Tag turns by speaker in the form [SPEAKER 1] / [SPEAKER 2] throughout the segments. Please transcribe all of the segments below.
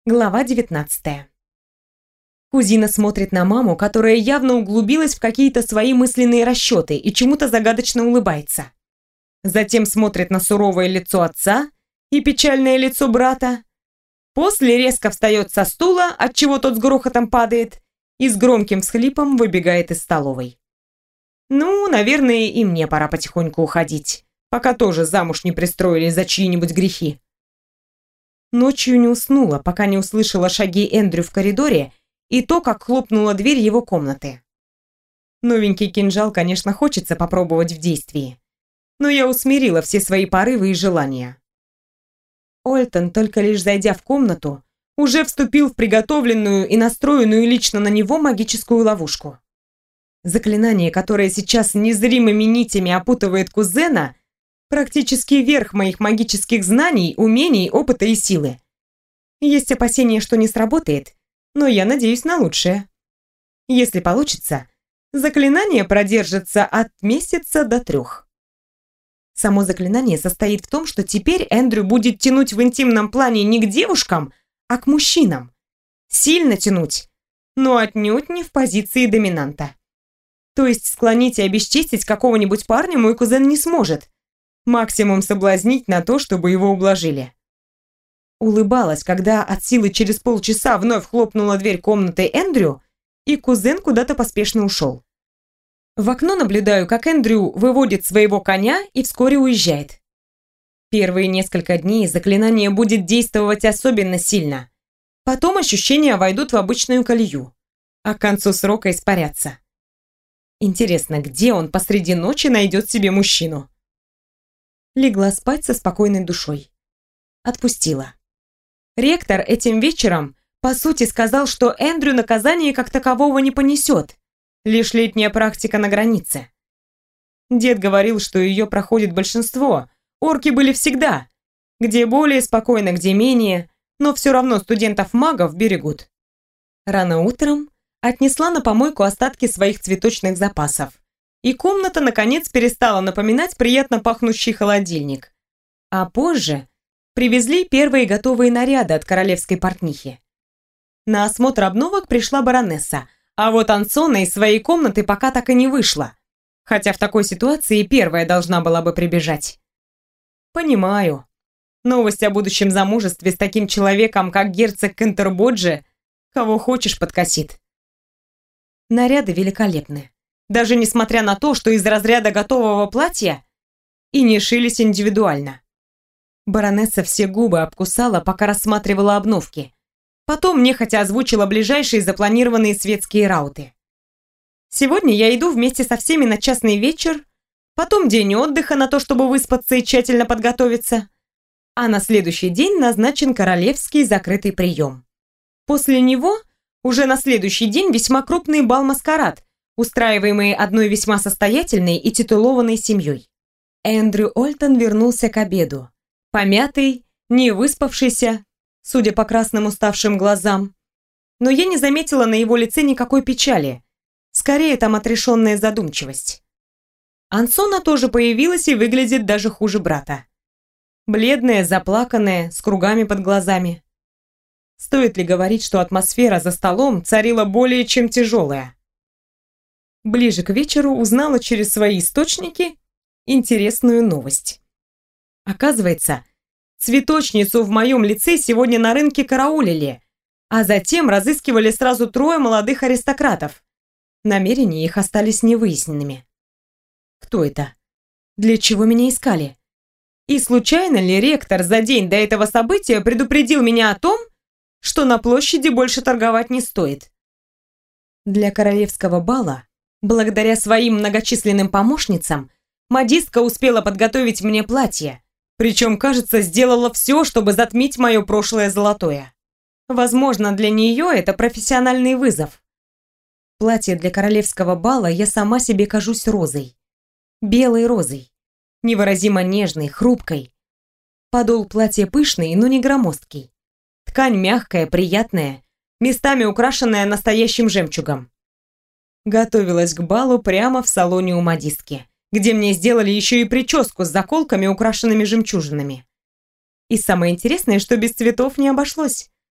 [SPEAKER 1] Глава 19. Кузина смотрит на маму, которая явно углубилась в какие-то свои мысленные расчеты и чему-то загадочно улыбается. Затем смотрит на суровое лицо отца и печальное лицо брата. После резко встает со стула, отчего тот с грохотом падает, и с громким всхлипом выбегает из столовой. Ну, наверное, и мне пора потихоньку уходить, пока тоже замуж не пристроили за чьи-нибудь грехи. Ночью не уснула, пока не услышала шаги Эндрю в коридоре и то, как хлопнула дверь его комнаты. Новенький кинжал, конечно, хочется попробовать в действии, но я усмирила все свои порывы и желания. Ольтон, только лишь зайдя в комнату, уже вступил в приготовленную и настроенную лично на него магическую ловушку. Заклинание, которое сейчас незримыми нитями опутывает кузена, практически верх моих магических знаний, умений, опыта и силы. Есть опасения, что не сработает, но я надеюсь на лучшее. Если получится, заклинание продержится от месяца до 3. Само заклинание состоит в том, что теперь Эндрю будет тянуть в интимном плане не к девушкам, а к мужчинам. Сильно тянуть, но отнюдь не в позиции доминанта. То есть склонить и обесчестить какого-нибудь парня мой кузен не сможет. Максимум соблазнить на то, чтобы его ублажили. Улыбалась, когда от силы через полчаса вновь хлопнула дверь комнаты Эндрю, и кузен куда-то поспешно ушел. В окно наблюдаю, как Эндрю выводит своего коня и вскоре уезжает. Первые несколько дней заклинание будет действовать особенно сильно. Потом ощущения войдут в обычную колею, а к концу срока испарятся. Интересно, где он посреди ночи найдет себе мужчину? Легла спать со спокойной душой. Отпустила. Ректор этим вечером, по сути, сказал, что Эндрю наказание как такового не понесет, лишь летняя практика на границе. Дед говорил, что ее проходит большинство, орки были всегда, где более спокойно, где менее, но все равно студентов-магов берегут. Рано утром отнесла на помойку остатки своих цветочных запасов. И комната, наконец, перестала напоминать приятно пахнущий холодильник. А позже привезли первые готовые наряды от королевской портнихи. На осмотр обновок пришла баронесса, а вот Ансона из своей комнаты пока так и не вышла. Хотя в такой ситуации первая должна была бы прибежать. Понимаю. Новость о будущем замужестве с таким человеком, как герцог Кентербоджи, кого хочешь подкосит. Наряды великолепны. Даже несмотря на то, что из разряда готового платья и не шились индивидуально. Баронесса все губы обкусала, пока рассматривала обновки. Потом нехотя озвучила ближайшие запланированные светские рауты. Сегодня я иду вместе со всеми на частный вечер, потом день отдыха на то, чтобы выспаться и тщательно подготовиться, а на следующий день назначен королевский закрытый прием. После него уже на следующий день весьма крупный бал-маскарад, устраиваемые одной весьма состоятельной и титулованной семьей. Эндрю Ольтон вернулся к обеду, помятый, не выспавшийся, судя по красным уставшим глазам. Но я не заметила на его лице никакой печали, скорее там отрешенная задумчивость. Ансона тоже появилась и выглядит даже хуже брата. Бледная, заплаканная, с кругами под глазами. Стоит ли говорить, что атмосфера за столом царила более чем тяжелая? Ближе к вечеру узнала через свои источники интересную новость. Оказывается, цветочницу в моем лице сегодня на рынке караулили, а затем разыскивали сразу 3 молодых аристократов. Намерения их остались невыясненными. Кто это? Для чего меня искали? И случайно ли ректор за день до этого события предупредил меня о том, что на площади больше торговать не стоит? Для королевского бала, благодаря своим многочисленным помощницам, модистка успела подготовить мне платье, причем, кажется, сделала все, чтобы затмить мое прошлое золотое. Возможно, для нее это профессиональный вызов. Платье для королевского бала я сама себе кажусь розой. Белой розой. Невыразимо нежной, хрупкой. Подол платья пышный, но не громоздкий. Ткань мягкая, приятная, местами украшенная настоящим жемчугом. Готовилась к балу прямо в салоне у модистки, где мне сделали еще и прическу с заколками, украшенными жемчужинами. И самое интересное, что без цветов не обошлось.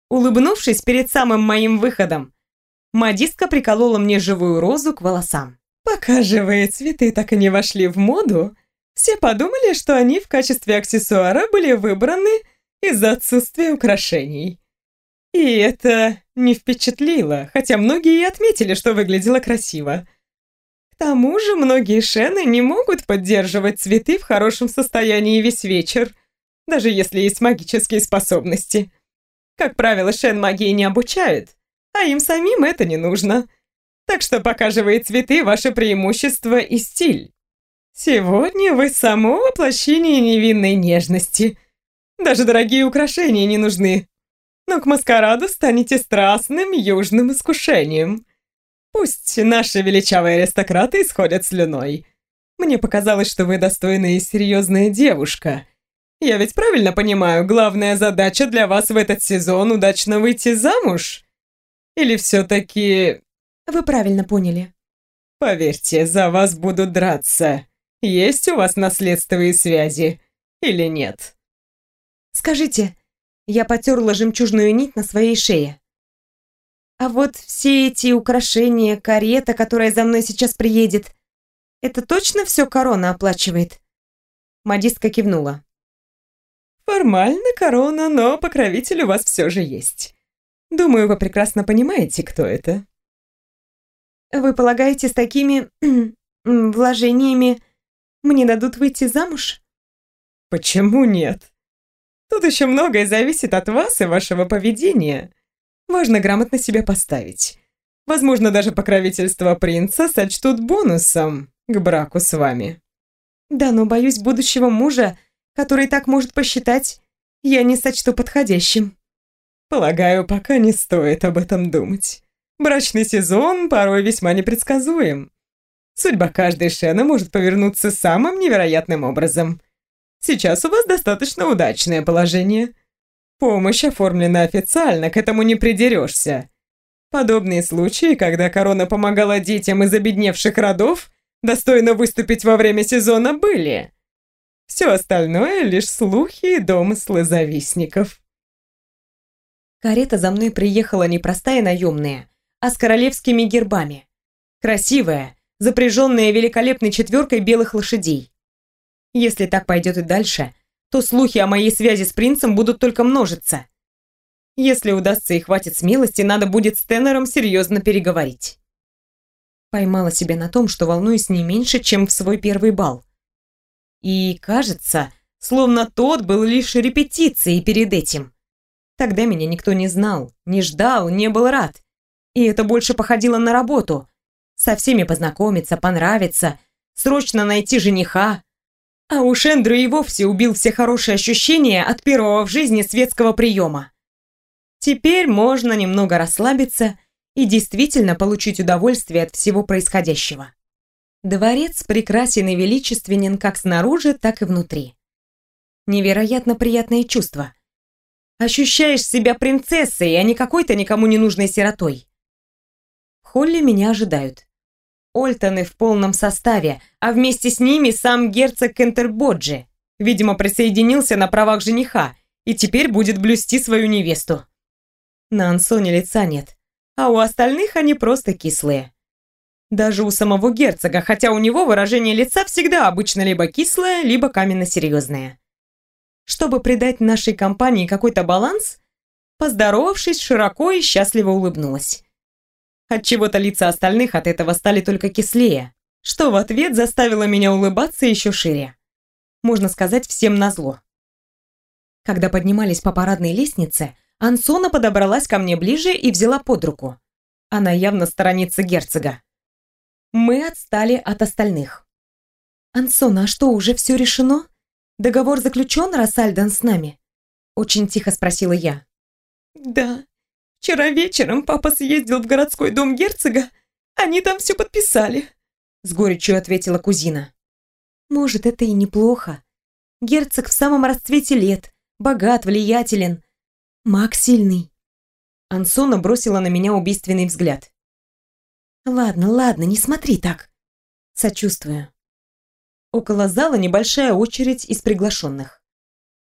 [SPEAKER 1] Улыбнувшись перед самым моим выходом, модистка приколола мне живую розу к волосам. Пока живые цветы так и не вошли в моду, все подумали, что они в качестве аксессуара были выбраны из-за отсутствия украшений. И это не впечатлило, хотя многие и отметили, что выглядело красиво. К тому же многие шены не могут поддерживать цветы в хорошем состоянии весь вечер, даже если есть магические способности. Как правило, шен магии не обучают, а им самим это не нужно. Так что пока живые цветы – ваше преимущество и стиль. Сегодня вы само воплощение невинной нежности. Даже дорогие украшения не нужны. Но к маскараду станете страстным южным искушением. Пусть наши величавые аристократы исходят слюной. Мне показалось, что вы достойная и серьезная девушка. Я ведь правильно понимаю, главная задача для вас в этот сезон – удачно выйти замуж? Или все-таки... Вы правильно поняли. Поверьте, за вас будут драться. Есть у вас наследственные связи или нет? Скажите, я потерла жемчужную нить на своей шее. А вот все эти украшения, карета, которая за мной сейчас приедет, это точно все корона оплачивает? Модистка кивнула. Формально корона, но покровитель у вас все же есть. Думаю, вы прекрасно понимаете, кто это. Вы полагаете, с такими вложениями мне дадут выйти замуж? Почему нет? Тут еще многое зависит от вас и вашего поведения. Важно грамотно себя поставить. Возможно, даже покровительство принца сочтут бонусом к браку с вами. Да, но боюсь будущего мужа, который так может посчитать, я не сочту подходящим. Полагаю, пока не стоит об этом думать. Брачный сезон порой весьма непредсказуем. Судьба каждой шены может повернуться самым невероятным образом. Сейчас у вас достаточно удачное положение. Помощь оформлена официально, к этому не придерешься. Подобные случаи, когда корона помогала детям из обедневших родов, достойно выступить во время сезона, были. Все остальное — лишь слухи и домыслы завистников. Карета за мной приехала не простая наемная, а с королевскими гербами. Красивая, запряженная великолепной четверкой белых лошадей. Если так пойдет и дальше, то слухи о моей связи с принцем будут только множиться. Если удастся и хватит смелости, надо будет с Теннером серьезно переговорить. Поймала себя на том, что волнуюсь не меньше, чем в свой первый бал. И кажется, словно тот был лишь репетицией перед этим. Тогда меня никто не знал, не ждал, не был рад. И это больше походило на работу. Со всеми познакомиться, понравиться, срочно найти жениха. А уж Эндрю и вовсе убил все хорошие ощущения от первого в жизни светского приема. Теперь можно немного расслабиться и действительно получить удовольствие от всего происходящего. Дворец прекрасен и величественен как снаружи, так и внутри. Невероятно приятное чувство. Ощущаешь себя принцессой, а не какой-то никому не нужной сиротой. В холле меня ожидают. Ольтоны в полном составе, а вместе с ними сам герцог Кентербоджи. Видимо, присоединился на правах жениха и теперь будет блюсти свою невесту. На Ансоне лица нет, а у остальных они просто кислые. Даже у самого герцога, хотя у него выражение лица всегда обычно либо кислое, либо каменно-серьезное. Чтобы придать нашей компании какой-то баланс, поздоровавшись, широко и счастливо улыбнулась. Отчего-то лица остальных от этого стали только кислее, что в ответ заставило меня улыбаться еще шире. Можно сказать, всем назло. Когда поднимались по парадной лестнице, Ансона подобралась ко мне ближе и взяла под руку. Она явно сторонится герцога. Мы отстали от остальных. «Ансона, а что, уже все решено? Договор заключен, раз Альдан с нами?» Очень тихо спросила я. «Да. Вчера вечером папа съездил в городской дом герцога. Они там все подписали», — с горечью ответила кузина. «Может, это и неплохо. Герцог в самом расцвете лет, богат, влиятелен. Маг сильный». Ансона бросила на меня убийственный взгляд. «Ладно, ладно, не смотри так. Сочувствую». Около зала небольшая очередь из приглашенных.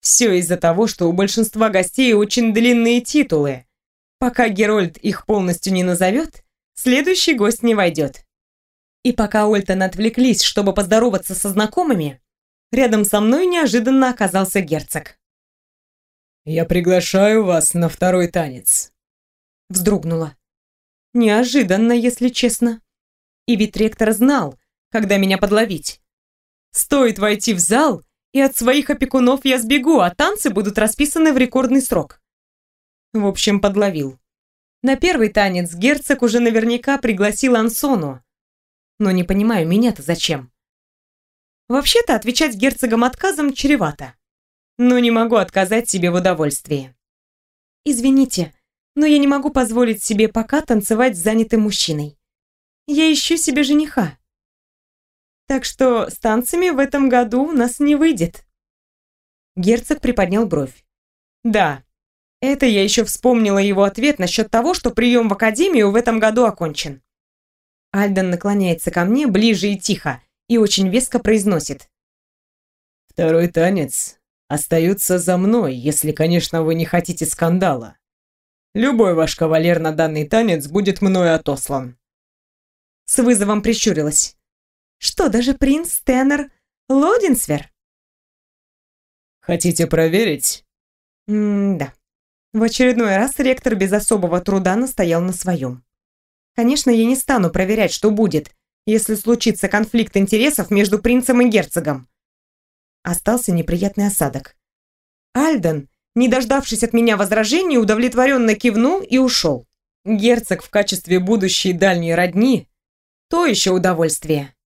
[SPEAKER 1] Все из-за того, что у большинства гостей очень длинные титулы. Пока Герольд их полностью не назовет, следующий гость не войдет. И пока Ольтон отвлеклись, чтобы поздороваться со знакомыми, рядом со мной неожиданно оказался герцог.
[SPEAKER 2] «Я приглашаю вас на второй танец».
[SPEAKER 1] Вздрогнула. Неожиданно, если честно. И ведь ректор знал, когда меня подловить. Стоит войти в зал, и от своих опекунов я сбегу, а танцы будут расписаны в рекордный срок. В общем, подловил. На первый танец герцог уже наверняка пригласил Ансону. Но не понимаю, меня-то зачем? Вообще-то отвечать герцогам отказом чревато. Но не могу отказать себе в удовольствии. Извините, но я не могу позволить себе пока танцевать с занятым мужчиной. Я ищу себе жениха. Так что с танцами в этом году у нас не выйдет. Герцог приподнял бровь. Да, это я еще вспомнила его ответ насчет того, что прием в академию в этом году окончен. Альден наклоняется ко мне ближе и тихо, и очень веско произносит.
[SPEAKER 2] «Второй танец остается за мной, если, конечно, вы не хотите скандала. Любой ваш кавалер на данный танец будет мною отослан».
[SPEAKER 1] С вызовом прищурилась. Что, даже принц Теннер Лодинсвер?
[SPEAKER 2] «Хотите проверить?»
[SPEAKER 1] Да. В очередной раз ректор без особого труда настоял на своем. Конечно, я не стану проверять, что будет, если случится конфликт интересов между принцем и герцогом. Остался неприятный осадок. Альден, не дождавшись от меня возражений, удовлетворенно кивнул и ушел. Герцог в качестве будущей дальней родни – то еще удовольствие.